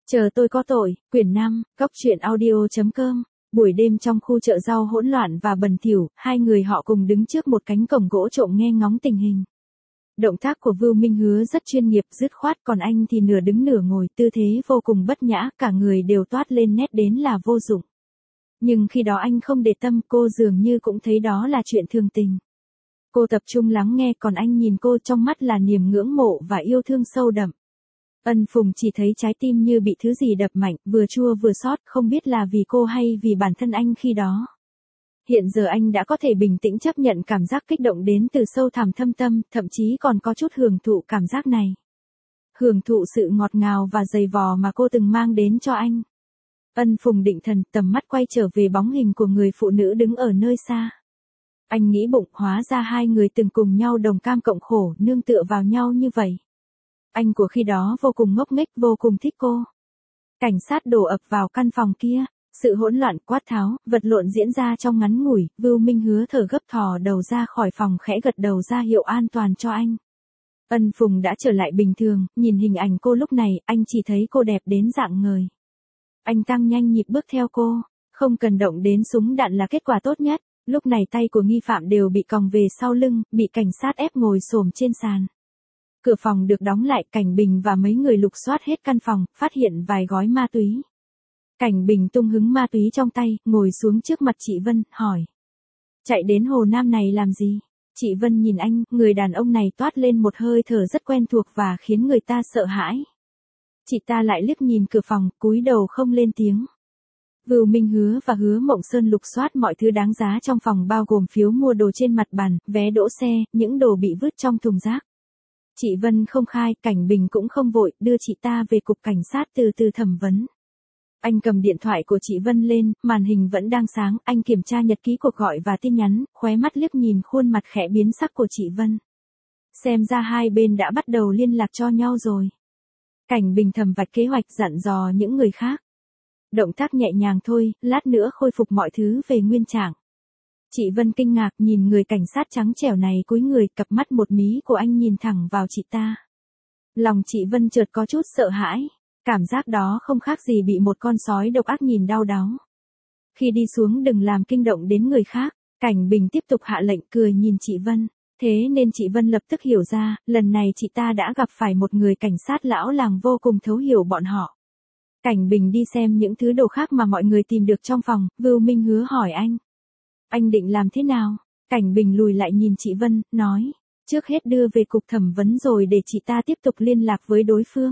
Chờ tôi có tội, quyển 5, góc truyện audio.com. Buổi đêm trong khu chợ rau hỗn loạn và bẩn thỉu, hai người họ cùng đứng trước một cánh cổng gỗ trộm nghe ngóng tình hình. Động tác của Vưu Minh Hứa rất chuyên nghiệp, dứt khoát, còn anh thì nửa đứng nửa ngồi, tư thế vô cùng bất nhã, cả người đều toát lên nét đến là vô dụng. Nhưng khi đó anh không để tâm, cô dường như cũng thấy đó là chuyện thường tình. Cô tập trung lắng nghe, còn anh nhìn cô, trong mắt là niềm ngưỡng mộ và yêu thương sâu đậm. Ân Phùng chỉ thấy trái tim như bị thứ gì đập mạnh, vừa chua vừa xót, không biết là vì cô hay vì bản thân anh khi đó. Hiện giờ anh đã có thể bình tĩnh chấp nhận cảm giác kích động đến từ sâu thẳm thâm tâm, thậm chí còn có chút hưởng thụ cảm giác này. Hưởng thụ sự ngọt ngào và dày vò mà cô từng mang đến cho anh. Ân Phùng định thần, tầm mắt quay trở về bóng hình của người phụ nữ đứng ở nơi xa. Anh nghĩ bụng, hóa ra hai người từng cùng nhau đồng cam cộng khổ, nương tựa vào nhau như vậy. Anh của khi đó vô cùng ngốc nghếch, vô cùng thích cô. Cảnh sát đổ ập vào căn phòng kia, sự hỗn loạn, quát tháo, vật lộn diễn ra trong ngắn ngủi. Vưu Minh Hứa thở gấp thò đầu ra khỏi phòng, khẽ gật đầu ra hiệu an toàn cho anh. Ân Phùng đã trở lại bình thường, nhìn hình ảnh cô lúc này, anh chỉ thấy cô đẹp đến rạng ngời. Anh tăng nhanh nhịp bước theo cô, không cần động đến súng đạn là kết quả tốt nhất. Lúc này tay của nghi phạm đều bị còng về sau lưng, bị cảnh sát ép ngồi xổm trên sàn. Cửa phòng được đóng lại, Cảnh Bình và mấy người lục soát hết căn phòng, phát hiện vài gói ma túy. Cảnh Bình tung hứng ma túy trong tay, ngồi xuống trước mặt chị Vân, hỏi. Chạy đến Hồ Nam này làm gì? Chị Vân nhìn anh, người đàn ông này toát lên một hơi thở rất quen thuộc và khiến người ta sợ hãi. Chị ta lại liếc nhìn cửa phòng, cúi đầu không lên tiếng. Vưu Minh Hứa và Hứa Mộng Sơn lục soát mọi thứ đáng giá trong phòng, bao gồm phiếu mua đồ trên mặt bàn, vé đỗ xe, những đồ bị vứt trong thùng rác. Chị Vân không khai, Cảnh Bình cũng không vội, đưa chị ta về cục cảnh sát từ từ thẩm vấn. Anh cầm điện thoại của chị Vân lên, màn hình vẫn đang sáng, anh kiểm tra nhật ký cuộc gọi và tin nhắn, khóe mắt liếc nhìn khuôn mặt khẽ biến sắc của chị Vân. Xem ra hai bên đã bắt đầu liên lạc cho nhau rồi. Cảnh Bình thầm vạch kế hoạch, dặn dò những người khác. Động tác nhẹ nhàng thôi, lát nữa khôi phục mọi thứ về nguyên trạng. Chị Vân kinh ngạc nhìn người cảnh sát trắng trẻo này, cúi người, cặp mắt một mí của anh nhìn thẳng vào chị ta. Lòng chị Vân chợt có chút sợ hãi, cảm giác đó không khác gì bị một con sói độc ác nhìn đau đáu. Khi đi xuống đừng làm kinh động đến người khác, Cảnh Bình tiếp tục hạ lệnh, cười nhìn chị Vân. Thế nên chị Vân lập tức hiểu ra, lần này chị ta đã gặp phải một người cảnh sát lão làng vô cùng thấu hiểu bọn họ. Cảnh Bình đi xem những thứ đồ khác mà mọi người tìm được trong phòng, Vưu Minh Hứa hỏi anh. Anh định làm thế nào? Cảnh Bình lùi lại nhìn chị Vân, nói. Trước hết đưa về cục thẩm vấn rồi để chị ta tiếp tục liên lạc với đối phương.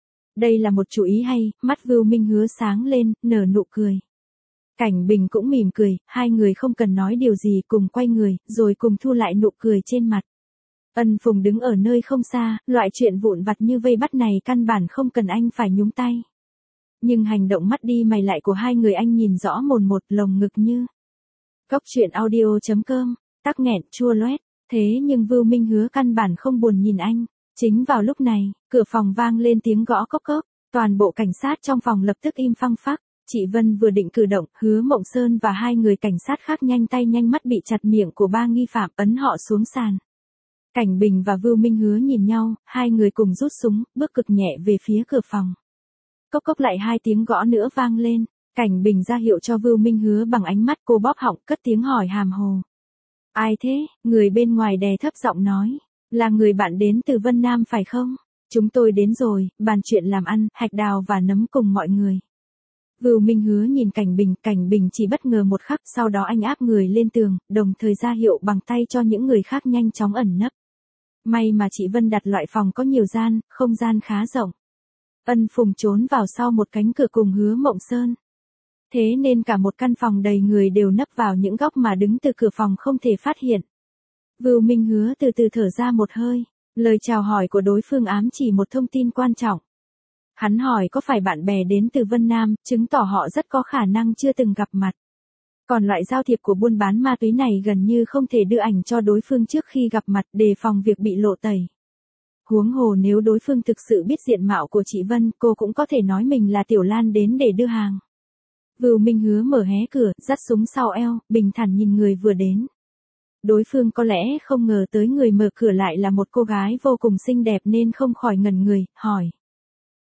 Đây là một chủ ý hay, mắt Vưu Minh Hứa sáng lên, nở nụ cười. Cảnh Bình cũng mỉm cười, hai người không cần nói điều gì, cùng quay người, rồi cùng thu lại nụ cười trên mặt. Ân Phùng đứng ở nơi không xa, loại chuyện vụn vặt như vây bắt này căn bản không cần anh phải nhúng tay. Nhưng hành động mắt đi mày lại của hai người anh nhìn rõ mồn một, lồng ngực như. Góc truyện audio.com, tắc nghẹn, chua loét. Thế nhưng Vưu Minh Hứa căn bản không buồn nhìn anh. Chính vào lúc này, cửa phòng vang lên tiếng gõ cốc cốc. Toàn bộ cảnh sát trong phòng lập tức im phăng phắc. Chị Vân vừa định cử động, Hứa Mộng Sơn và hai người cảnh sát khác nhanh tay nhanh mắt bị chặt miệng của ba nghi phạm, ấn họ xuống sàn. Cảnh Bình và Vưu Minh Hứa nhìn nhau, hai người cùng rút súng, bước cực nhẹ về phía cửa phòng. Cốc cốc lại hai tiếng gõ nữa vang lên. Cảnh Bình ra hiệu cho Vưu Minh Hứa bằng ánh mắt, cô bóp họng, cất tiếng hỏi hàm hồ. Ai thế? Người bên ngoài đè thấp giọng nói. Là người bạn đến từ Vân Nam phải không? Chúng tôi đến rồi, bàn chuyện làm ăn, hạch đào và nấm cùng mọi người. Vưu Minh Hứa nhìn Cảnh Bình chỉ bất ngờ một khắc, sau đó anh áp người lên tường, đồng thời ra hiệu bằng tay cho những người khác nhanh chóng ẩn nấp. May mà chị Vân đặt loại phòng có nhiều gian, không gian khá rộng. Ân Phùng trốn vào sau một cánh cửa cùng Hứa Mộng Sơn. Thế nên cả một căn phòng đầy người đều nấp vào những góc mà đứng từ cửa phòng không thể phát hiện. Vưu Minh Hứa từ từ thở ra một hơi, lời chào hỏi của đối phương ám chỉ một thông tin quan trọng. Hắn hỏi có phải bạn bè đến từ Vân Nam, chứng tỏ họ rất có khả năng chưa từng gặp mặt. Còn loại giao thiệp của buôn bán ma túy này gần như không thể đưa ảnh cho đối phương trước khi gặp mặt, đề phòng việc bị lộ tẩy. Huống hồ nếu đối phương thực sự biết diện mạo của chị Vân, cô cũng có thể nói mình là Tiểu Lan đến để đưa hàng. Vưu Minh Hứa mở hé cửa, dắt súng sau eo, bình thản nhìn người vừa đến. Đối phương có lẽ không ngờ tới người mở cửa lại là một cô gái vô cùng xinh đẹp nên không khỏi ngẩn người, hỏi.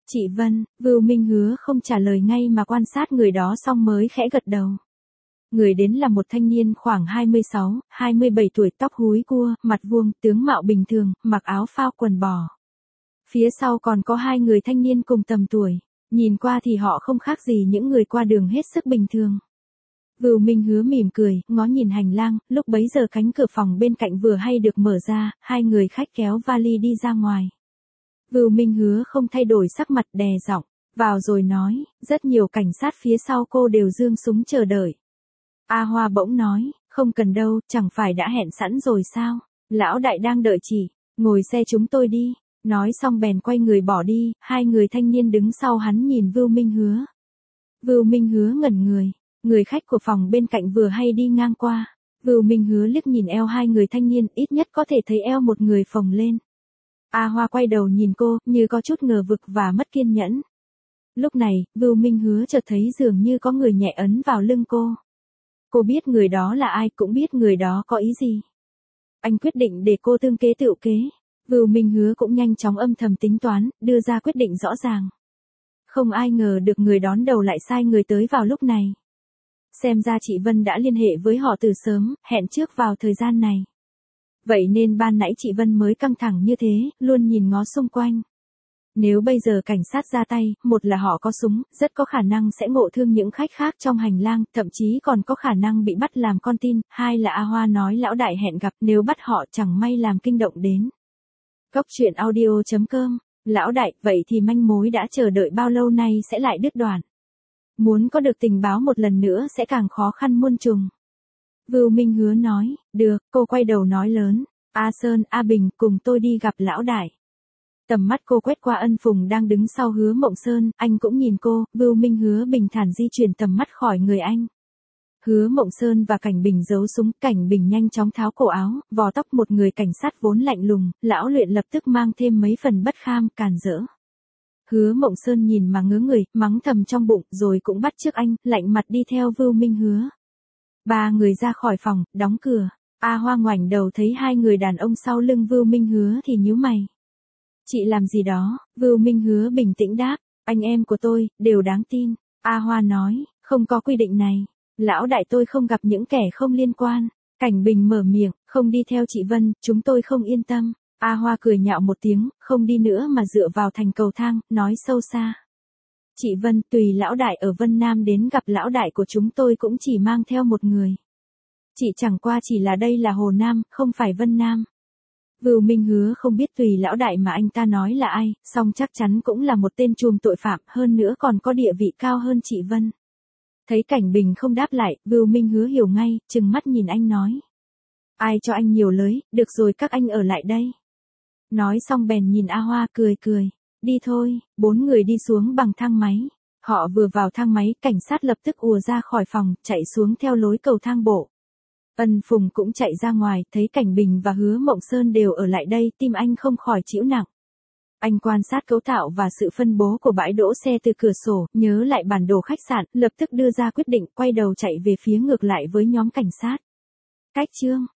Chị Vân, Vưu Minh Hứa không trả lời ngay mà quan sát người đó xong mới khẽ gật đầu. Người đến là một thanh niên khoảng 26, 27 tuổi, tóc húi cua, mặt vuông, tướng mạo bình thường, mặc áo phao quần bò. Phía sau còn có hai người thanh niên cùng tầm tuổi, nhìn qua thì họ không khác gì những người qua đường hết sức bình thường. Vưu Minh Hứa mỉm cười, ngó nhìn hành lang, lúc bấy giờ cánh cửa phòng bên cạnh vừa hay được mở ra, hai người khách kéo vali đi ra ngoài. Vưu Minh Hứa không thay đổi sắc mặt, đè giọng, vào rồi nói, rất nhiều cảnh sát phía sau cô đều giương súng chờ đợi. A Hoa bỗng nói, không cần đâu, chẳng phải đã hẹn sẵn rồi sao, lão đại đang đợi chị, ngồi xe chúng tôi đi. Nói xong bèn quay người bỏ đi, hai người thanh niên đứng sau hắn nhìn Vưu Minh Hứa. Vưu Minh Hứa ngẩn người, người khách của phòng bên cạnh vừa hay đi ngang qua. Vưu Minh Hứa liếc nhìn eo hai người thanh niên, ít nhất có thể thấy eo một người phồng lên. A Hoa quay đầu nhìn cô, như có chút ngờ vực và mất kiên nhẫn. Lúc này, Vưu Minh Hứa chợt thấy dường như có người nhẹ ấn vào lưng cô. Cô biết người đó là ai, cũng biết người đó có ý gì. Anh quyết định để cô tương kế tựu kế. Vưu Minh Hứa cũng nhanh chóng âm thầm tính toán, đưa ra quyết định rõ ràng. Không ai ngờ được người đón đầu lại sai người tới vào lúc này. Xem ra chị Vân đã liên hệ với họ từ sớm, hẹn trước vào thời gian này. Vậy nên ban nãy chị Vân mới căng thẳng như thế, luôn nhìn ngó xung quanh. Nếu bây giờ cảnh sát ra tay, một là họ có súng, rất có khả năng sẽ ngộ thương những khách khác trong hành lang, thậm chí còn có khả năng bị bắt làm con tin. Hai là A Hoa nói lão đại hẹn gặp, nếu bắt họ chẳng may làm kinh động đến. Cốc truyện audio.com, lão đại, vậy thì manh mối đã chờ đợi bao lâu nay sẽ lại đứt đoạn. Muốn có được tình báo một lần nữa sẽ càng khó khăn muôn trùng. Vưu Minh Hứa nói, được, cô quay đầu nói lớn, A Sơn, A Bình, cùng tôi đi gặp lão đại. Tầm mắt cô quét qua Ân Phùng đang đứng sau Hứa Mộng Sơn, anh cũng nhìn cô, Vưu Minh Hứa bình thản di chuyển tầm mắt khỏi người anh. Hứa Mộng Sơn và Cảnh Bình giấu súng, Cảnh Bình nhanh chóng tháo cổ áo, vò tóc một người cảnh sát vốn lạnh lùng, lão luyện lập tức mang thêm mấy phần bất kham, càn rỡ. Hứa Mộng Sơn nhìn mà ngớ người, mắng thầm trong bụng, rồi cũng bắt chước anh, lạnh mặt đi theo Vưu Minh Hứa. Ba người ra khỏi phòng, đóng cửa. A Hoa ngoảnh đầu thấy hai người đàn ông sau lưng Vưu Minh Hứa thì nhíu mày. Chị làm gì đó? Vưu Minh Hứa bình tĩnh đáp, anh em của tôi, đều đáng tin. A Hoa nói, không có quy định này. Lão đại tôi không gặp những kẻ không liên quan. Cảnh Bình mở miệng, không đi theo chị Vân, chúng tôi không yên tâm. A Hoa cười nhạo một tiếng, không đi nữa mà dựa vào thành cầu thang, nói sâu xa. Chị Vân, tùy lão đại ở Vân Nam đến gặp lão đại của chúng tôi cũng chỉ mang theo một người. Chị chẳng qua chỉ là đây là Hồ Nam, không phải Vân Nam. Vưu Minh Hứa không biết tùy lão đại mà anh ta nói là ai, song chắc chắn cũng là một tên trùm tội phạm, hơn nữa còn có địa vị cao hơn chị Vân. Thấy Cảnh Bình không đáp lại, Vưu Minh Hứa hiểu ngay, trừng mắt nhìn anh nói. Ai cho anh nhiều lời, được rồi các anh ở lại đây. Nói xong bèn nhìn A Hoa cười cười. Đi thôi, bốn người đi xuống bằng thang máy. Họ vừa vào thang máy, cảnh sát lập tức ùa ra khỏi phòng, chạy xuống theo lối cầu thang bộ. Ân Phùng cũng chạy ra ngoài, thấy Cảnh Bình và Hứa Mộng Sơn đều ở lại đây, tim anh không khỏi chịu nặng. Anh quan sát cấu tạo và sự phân bố của bãi đỗ xe từ cửa sổ, nhớ lại bản đồ khách sạn, lập tức đưa ra quyết định, quay đầu chạy về phía ngược lại với nhóm cảnh sát. Cách chương